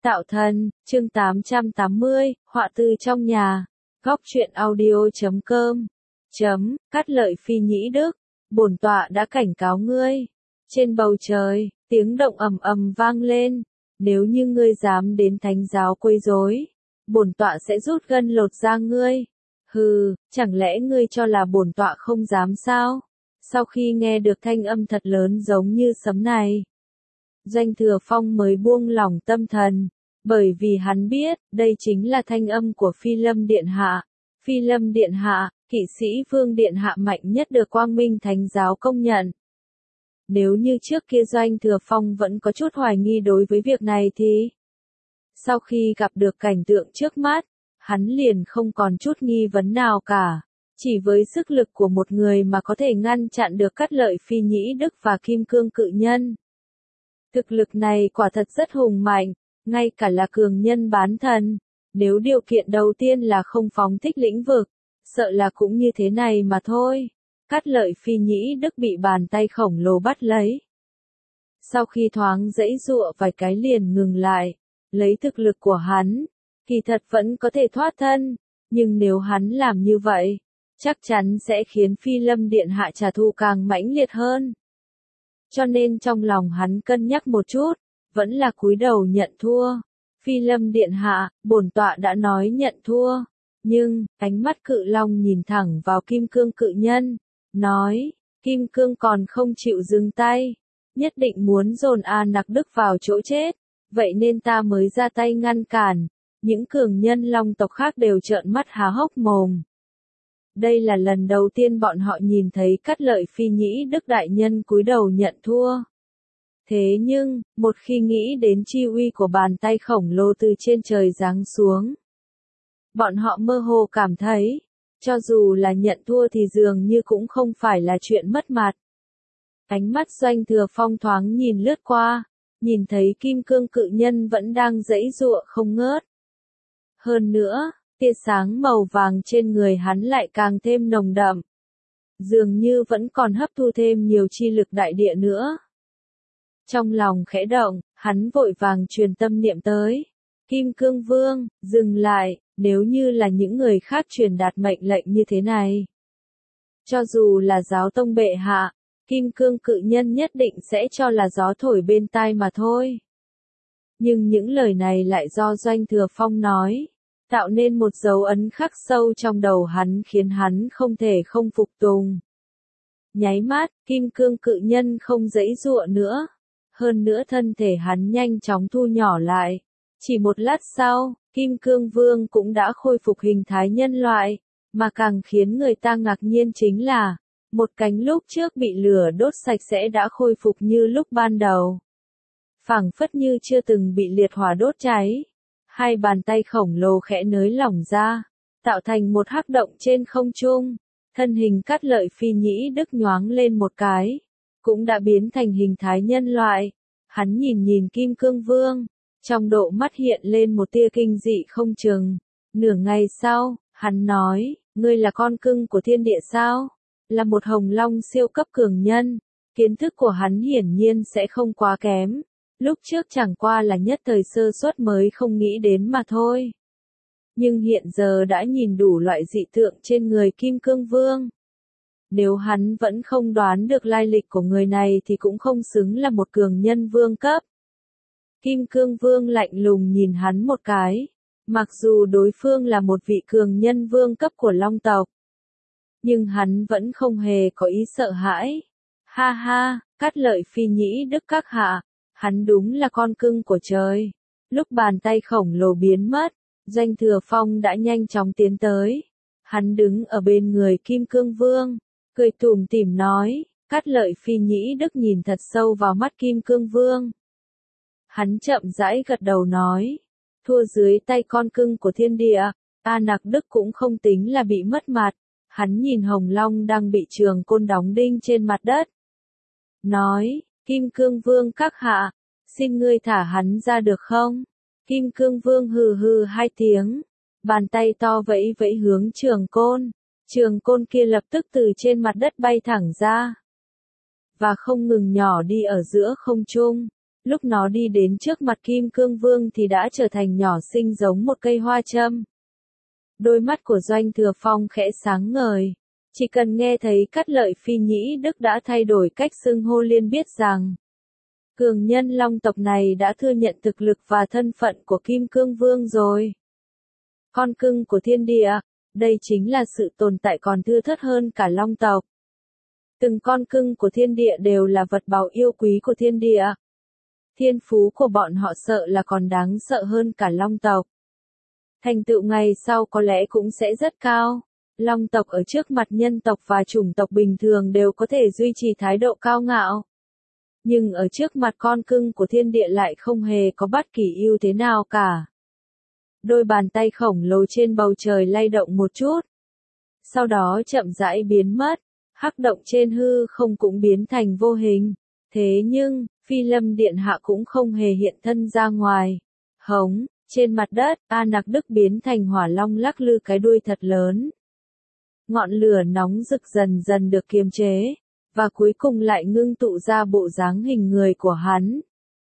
Tạo thần, chương 880, họa từ trong nhà. Góc truyện audio.com. Cát Lợi Phi Nhĩ Đức, bổn tọa đã cảnh cáo ngươi. Trên bầu trời, tiếng động ầm ầm vang lên. Nếu như ngươi dám đến thánh giáo quấy rối, bổn tọa sẽ rút gân lột da ngươi. Hừ, chẳng lẽ ngươi cho là bổn tọa không dám sao? Sau khi nghe được thanh âm thật lớn giống như sấm này, Doanh Thừa Phong mới buông lỏng tâm thần, bởi vì hắn biết, đây chính là thanh âm của Phi Lâm Điện Hạ. Phi Lâm Điện Hạ, kỵ sĩ Vương Điện Hạ mạnh nhất được Quang Minh Thánh Giáo công nhận. Nếu như trước kia Doanh Thừa Phong vẫn có chút hoài nghi đối với việc này thì, sau khi gặp được cảnh tượng trước mắt, hắn liền không còn chút nghi vấn nào cả. Chỉ với sức lực của một người mà có thể ngăn chặn được Cát Lợi Phi Nhĩ Đức và Kim Cương Cự Nhân. Thực lực này quả thật rất hùng mạnh, ngay cả là cường nhân bán thần. Nếu điều kiện đầu tiên là không phóng thích lĩnh vực, sợ là cũng như thế này mà thôi. Cát Lợi Phi Nhĩ Đức bị bàn tay khổng lồ bắt lấy. Sau khi thoáng giãy giụa vài cái liền ngừng lại, lấy thực lực của hắn, kỳ thật vẫn có thể thoát thân, nhưng nếu hắn làm như vậy, chắc chắn sẽ khiến Phi Lâm Điện Hạ trả thù càng mãnh liệt hơn. Cho nên trong lòng hắn cân nhắc một chút, vẫn là cúi đầu nhận thua. Phi Lâm Điện Hạ, bổn tọa đã nói nhận thua, nhưng, ánh mắt Cự Long nhìn thẳng vào Kim Cương Cự Nhân, nói, Kim Cương còn không chịu dừng tay, nhất định muốn dồn A Nặc Đức vào chỗ chết, vậy nên ta mới ra tay ngăn cản. Những cường nhân Long tộc khác đều trợn mắt há hốc mồm. Đây là lần đầu tiên bọn họ nhìn thấy Cát Lợi Phi Nhĩ Đức đại nhân cúi đầu nhận thua. Thế nhưng, một khi nghĩ đến chi uy của bàn tay khổng lồ từ trên trời giáng xuống, bọn họ mơ hồ cảm thấy, cho dù là nhận thua thì dường như cũng không phải là chuyện mất mặt. Ánh mắt Doanh Thừa Phong thoáng nhìn lướt qua, nhìn thấy Kim Cương Cự Nhân vẫn đang giãy giụa không ngớt. Hơn nữa, tia sáng màu vàng trên người hắn lại càng thêm nồng đậm. Dường như vẫn còn hấp thu thêm nhiều chi lực đại địa nữa. Trong lòng khẽ động, hắn vội vàng truyền tâm niệm tới. Kim Cương Vương, dừng lại, nếu như là những người khác truyền đạt mệnh lệnh như thế này. Cho dù là giáo tông bệ hạ, Kim Cương Cự Nhân nhất định sẽ cho là gió thổi bên tai mà thôi. Nhưng những lời này lại do Doanh Thừa Phong nói, tạo nên một dấu ấn khắc sâu trong đầu hắn khiến hắn không thể không phục tùng. Nháy mắt, Kim Cương Cự Nhân không giãy giụa nữa. Hơn nữa thân thể hắn nhanh chóng thu nhỏ lại. Chỉ một lát sau, Kim Cương Vương cũng đã khôi phục hình thái nhân loại. Mà càng khiến người ta ngạc nhiên chính là, một cánh lúc trước bị lửa đốt sạch sẽ đã khôi phục như lúc ban đầu. Phảng phất như chưa từng bị liệt hỏa đốt cháy. Hai bàn tay khổng lồ khẽ nới lỏng ra, tạo thành một hắc động trên không trung. Thân hình Cát Lợi Phi Nhĩ Đức nhoáng lên một cái, cũng đã biến thành hình thái nhân loại. Hắn nhìn Kim Cương Vương, trong độ mắt hiện lên một tia kinh dị không chừng. Nửa ngày sau, hắn nói, ngươi là con cưng của thiên địa sao? Là một hồng long siêu cấp cường nhân, kiến thức của hắn hiển nhiên sẽ không quá kém. Lúc trước chẳng qua là nhất thời sơ suất mới không nghĩ đến mà thôi. Nhưng hiện giờ đã nhìn đủ loại dị tượng trên người Kim Cương Vương. Nếu hắn vẫn không đoán được lai lịch của người này thì cũng không xứng là một cường nhân vương cấp. Kim Cương Vương lạnh lùng nhìn hắn một cái. Mặc dù đối phương là một vị cường nhân vương cấp của Long tộc, nhưng hắn vẫn không hề có ý sợ hãi. Ha ha, Cát Lợi Phi Nhĩ Đức các hạ, hắn đúng là con cưng của trời. Lúc bàn tay khổng lồ biến mất, Doanh Thừa Phong đã nhanh chóng tiến tới. Hắn đứng ở bên người Kim Cương Vương, cười tủm tỉm nói, Cát Lợi Phi Nhĩ Đức nhìn thật sâu vào mắt Kim Cương Vương. Hắn chậm rãi gật đầu nói, thua dưới tay con cưng của thiên địa, A Nặc Đức cũng không tính là bị mất mặt. Hắn nhìn Hồng Long đang bị trường côn đóng đinh trên mặt đất. Nói, Kim Cương Vương các hạ, xin ngươi thả hắn ra được không? Kim Cương Vương hừ hừ hai tiếng, bàn tay to vẫy vẫy hướng trường côn kia lập tức từ trên mặt đất bay thẳng ra, và không ngừng nhỏ đi ở giữa không trung. lúc nó đi đến trước mặt Kim Cương Vương thì đã trở thành nhỏ xinh giống một cây hoa châm. Đôi mắt của Doanh Thừa Phong khẽ sáng ngời. Chỉ cần nghe thấy Cát Lợi Phi Nhĩ Đức đã thay đổi cách xưng hô liền biết rằng cường nhân Long tộc này đã thừa nhận thực lực và thân phận của Kim Cương Vương rồi. Con cưng của thiên địa, đây chính là sự tồn tại còn thưa thớt hơn cả Long tộc. Từng con cưng của thiên địa đều là vật báu yêu quý của thiên địa. Thiên phú của bọn họ sợ là còn đáng sợ hơn cả Long tộc. Thành tựu ngày sau có lẽ cũng sẽ rất cao. Long tộc ở trước mặt nhân tộc và chủng tộc bình thường đều có thể duy trì thái độ cao ngạo. Nhưng ở trước mặt con cưng của thiên địa lại không hề có bất kỳ ưu thế nào cả. Đôi bàn tay khổng lồ trên bầu trời lay động một chút. Sau đó chậm rãi biến mất, hắc động trên hư không cũng biến thành vô hình. Thế nhưng, Phi Lâm Điện Hạ cũng không hề hiện thân ra ngoài. Hống, trên mặt đất, A Nặc Đức biến thành hỏa long lắc lư cái đuôi thật lớn. Ngọn lửa nóng rực dần dần được kiềm chế, và cuối cùng lại ngưng tụ ra bộ dáng hình người của hắn.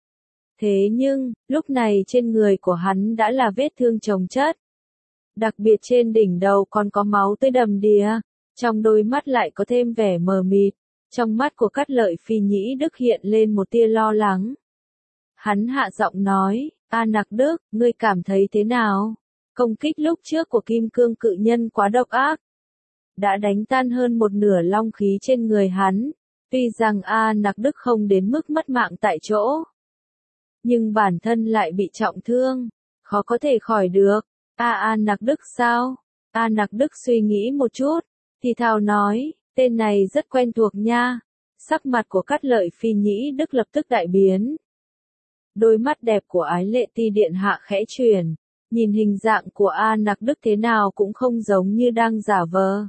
Thế nhưng, lúc này trên người của hắn đã là vết thương chồng chất. Đặc biệt trên đỉnh đầu còn có máu tươi đầm đìa, trong đôi mắt lại có thêm vẻ mờ mịt. Trong mắt của Cát Lợi Phi Nhĩ Đức hiện lên một tia lo lắng. Hắn hạ giọng nói, A Nặc Đức, ngươi cảm thấy thế nào? Công kích lúc trước của Kim Cương Cự Nhân quá độc ác. Đã đánh tan hơn một nửa long khí trên người hắn. Tuy rằng A Nặc Đức không đến mức mất mạng tại chỗ. Nhưng bản thân lại bị trọng thương. Khó có thể khỏi được. A Nặc Đức sao? A Nặc Đức suy nghĩ một chút. Thì thào nói, tên này rất quen thuộc nha. Sắc mặt của Cát Lợi Phi Nhĩ Đức lập tức đại biến. Đôi mắt đẹp của Ái Lệ Ti Điện Hạ khẽ chuyển. Nhìn hình dạng của A Nặc Đức thế nào cũng không giống như đang giả vờ.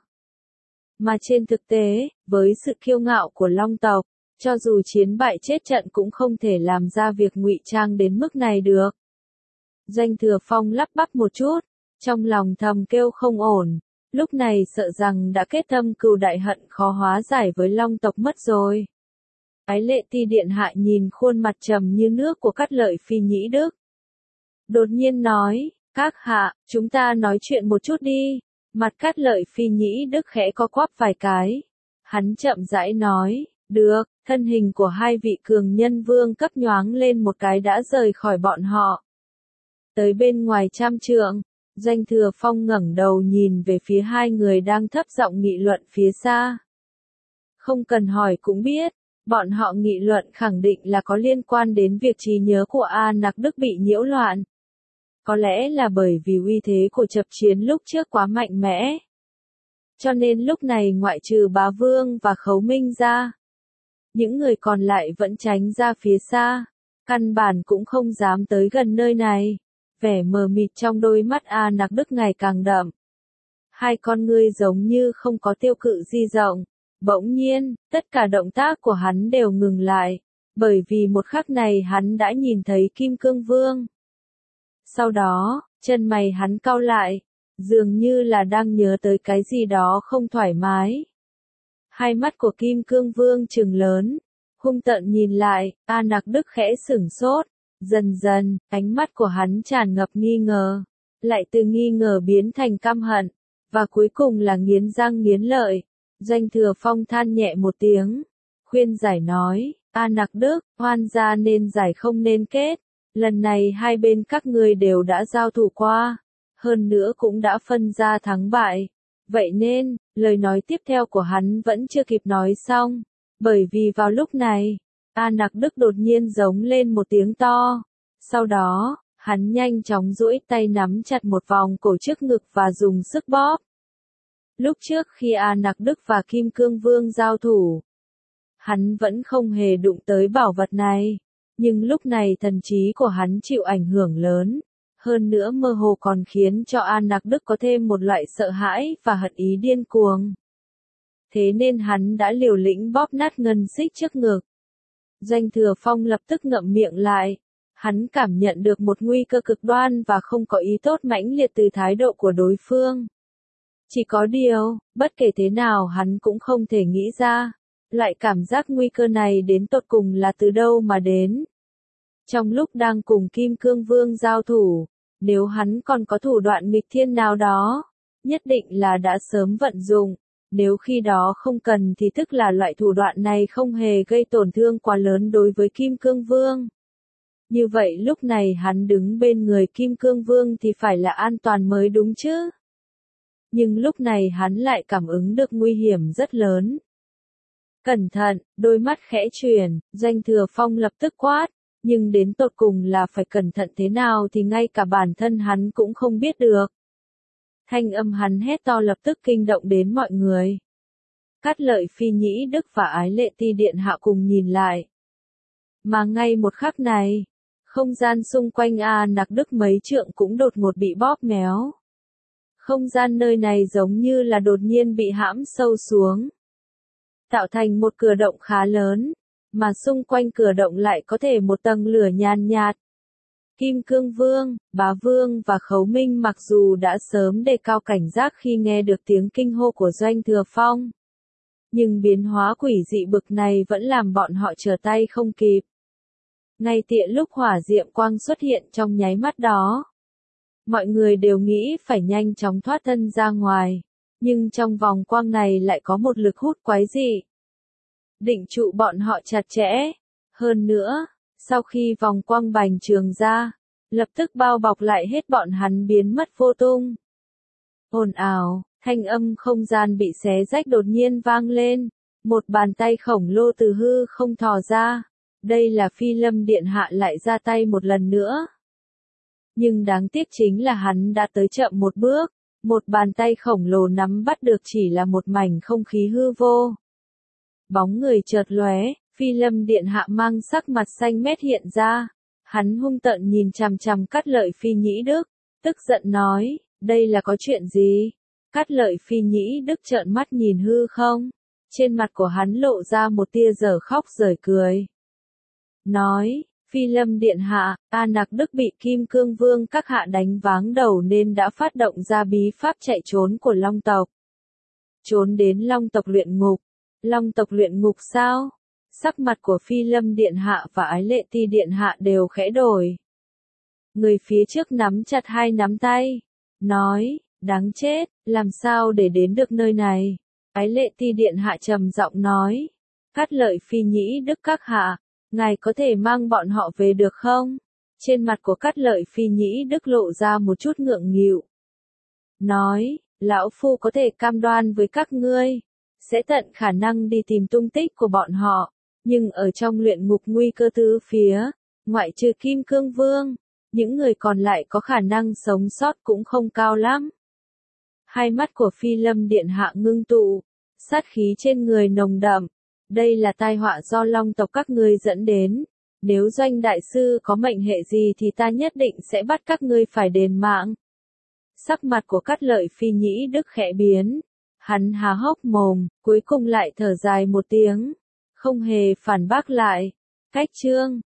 Mà trên thực tế, với sự kiêu ngạo của Long tộc, cho dù chiến bại chết trận cũng không thể làm ra việc ngụy trang đến mức này được. Doanh Thừa Phong lắp bắp một chút, trong lòng thầm kêu không ổn, lúc này sợ rằng đã kết thâm cừu đại hận khó hóa giải với Long tộc mất rồi. Ái Lệ Ti Điện Hạ nhìn khuôn mặt trầm như nước của Cát Lợi Phi Nhĩ Đức. Đột nhiên nói, các hạ, chúng ta nói chuyện một chút đi. Mặt Cát Lợi Phi Nhĩ Đức khẽ co quắp vài cái. Hắn chậm rãi nói, được, thân hình của hai vị cường nhân vương cấp nhoáng lên một cái đã rời khỏi bọn họ. Tới bên ngoài 100 trượng, Doanh Thừa Phong ngẩng đầu nhìn về phía hai người đang thấp giọng nghị luận phía xa. Không cần hỏi cũng biết, bọn họ nghị luận khẳng định là có liên quan đến việc trí nhớ của A Nặc Đức bị nhiễu loạn. Có lẽ là bởi vì uy thế của chập chiến lúc trước quá mạnh mẽ. Cho nên lúc này ngoại trừ Bá Vương và Khấu Minh ra, những người còn lại vẫn tránh ra phía xa, căn bản cũng không dám tới gần nơi này. Vẻ mờ mịt trong đôi mắt A Nặc Đức ngày càng đậm. Hai con ngươi giống như không có tiêu cự di rộng. Bỗng nhiên, tất cả động tác của hắn đều ngừng lại, bởi vì một khắc này hắn đã nhìn thấy Kim Cương Vương. Sau đó, chân mày hắn cau lại, dường như là đang nhớ tới cái gì đó không thoải mái. Hai mắt của Kim Cương Vương trừng lớn, hung tợn nhìn lại, A Nặc Đức khẽ sửng sốt, dần dần, ánh mắt của hắn tràn ngập nghi ngờ, lại từ nghi ngờ biến thành căm hận, và cuối cùng là nghiến răng nghiến lợi. Doanh Thừa Phong than nhẹ một tiếng, khuyên giải nói, A Nặc Đức, oan gia nên giải không nên kết. Lần này hai bên các ngươi đều đã giao thủ qua, hơn nữa cũng đã phân ra thắng bại. Vậy nên, lời nói tiếp theo của hắn vẫn chưa kịp nói xong, bởi vì vào lúc này, A Nặc Đức đột nhiên giống lên một tiếng to. Sau đó, hắn nhanh chóng duỗi tay nắm chặt một vòng cổ trước ngực và dùng sức bóp. Lúc trước khi A Nặc Đức và Kim Cương Vương giao thủ, hắn vẫn không hề đụng tới bảo vật này. Nhưng lúc này thần trí của hắn chịu ảnh hưởng lớn, hơn nữa mơ hồ còn khiến cho A Nặc Đức có thêm một loại sợ hãi và hận ý điên cuồng. Thế nên hắn đã liều lĩnh bóp nát ngân xích trước ngực. Doanh Thừa Phong lập tức ngậm miệng lại, hắn cảm nhận được một nguy cơ cực đoan và không có ý tốt mãnh liệt từ thái độ của đối phương. Chỉ có điều, bất kể thế nào hắn cũng không thể nghĩ ra. Loại cảm giác nguy cơ này đến tột cùng là từ đâu mà đến. Trong lúc đang cùng Kim Cương Vương giao thủ, nếu hắn còn có thủ đoạn nghịch thiên nào đó, nhất định là đã sớm vận dụng. Nếu khi đó không cần thì tức là loại thủ đoạn này không hề gây tổn thương quá lớn đối với Kim Cương Vương. Như vậy lúc này hắn đứng bên người Kim Cương Vương thì phải là an toàn mới đúng chứ. Nhưng lúc này hắn lại cảm ứng được nguy hiểm rất lớn. Cẩn thận, đôi mắt khẽ chuyển, Doanh Thừa Phong lập tức quát, nhưng đến tột cùng là phải cẩn thận thế nào thì ngay cả bản thân hắn cũng không biết được. Thanh âm hắn hét to lập tức kinh động đến mọi người. Cát Lợi Phi Nhĩ Đức và Ái Lệ Ti Điện Hạ cùng nhìn lại. Mà ngay một khắc này, không gian xung quanh A Nặc Đức mấy trượng cũng đột ngột bị bóp méo. Không gian nơi này giống như là đột nhiên bị hãm sâu xuống, tạo thành một cửa động khá lớn, mà xung quanh cửa động lại có thể một tầng lửa nhàn nhạt. Kim Cương Vương, Bá Vương và Khấu Minh mặc dù đã sớm đề cao cảnh giác khi nghe được tiếng kinh hô của Doanh Thừa Phong, nhưng biến hóa quỷ dị bực này vẫn làm bọn họ trở tay không kịp. Ngay tiện lúc hỏa diệm quang xuất hiện trong nháy mắt đó, mọi người đều nghĩ phải nhanh chóng thoát thân ra ngoài, nhưng trong vòng quang này lại có một lực hút quái dị, định trụ bọn họ chặt chẽ. Hơn nữa, sau khi vòng quang bành trường ra, lập tức bao bọc lại hết bọn hắn biến mất vô tung. Ồn ào, thanh âm không gian bị xé rách đột nhiên vang lên, một bàn tay khổng lồ từ hư không thò ra. Đây là Phi Lâm Điện Hạ lại ra tay một lần nữa. Nhưng đáng tiếc chính là hắn đã tới chậm một bước, một bàn tay khổng lồ nắm bắt được chỉ là một mảnh không khí hư vô. Bóng người chợt lóe, Phi Lâm Điện Hạ mang sắc mặt xanh mét hiện ra, hắn hung tợn nhìn chằm chằm Cát Lợi Phi Nhĩ Đức, tức giận nói, đây là có chuyện gì? Cát Lợi Phi Nhĩ Đức trợn mắt nhìn hư không, trên mặt của hắn lộ ra một tia dở khóc dở cười. Nói, Phi Lâm Điện Hạ, A Nặc Đức bị Kim Cương Vương các hạ đánh váng đầu nên đã phát động ra bí pháp chạy trốn của Long tộc. Trốn đến Long tộc luyện ngục. Long tộc luyện ngục sao? Sắc mặt của Phi Lâm Điện Hạ và Ái Lệ Ti Điện Hạ đều khẽ đổi. Người phía trước nắm chặt hai nắm tay, nói, đáng chết, làm sao để đến được nơi này? Ái Lệ Ti Điện Hạ trầm giọng nói, Cát Lợi Phi Nhĩ Đức các hạ, ngài có thể mang bọn họ về được không? Trên mặt của Cát Lợi Phi Nhĩ Đức lộ ra một chút ngượng nghịu. Nói, lão phu có thể cam đoan với các ngươi, sẽ tận khả năng đi tìm tung tích của bọn họ, nhưng ở trong luyện ngục nguy cơ tứ phía, ngoại trừ Kim Cương Vương, những người còn lại có khả năng sống sót cũng không cao lắm. Hai mắt của Phi Lâm Điện Hạ ngưng tụ, sát khí trên người nồng đậm. Đây là tai họa do Long tộc các ngươi dẫn đến. Nếu Doanh đại sư có mệnh hệ gì thì ta nhất định sẽ bắt các ngươi phải đền mạng. Sắc mặt của Cát Lợi Phi Nhĩ Đức khẽ biến. Hắn há hốc mồm, cuối cùng lại thở dài một tiếng. Không hề phản bác lại. Cách chương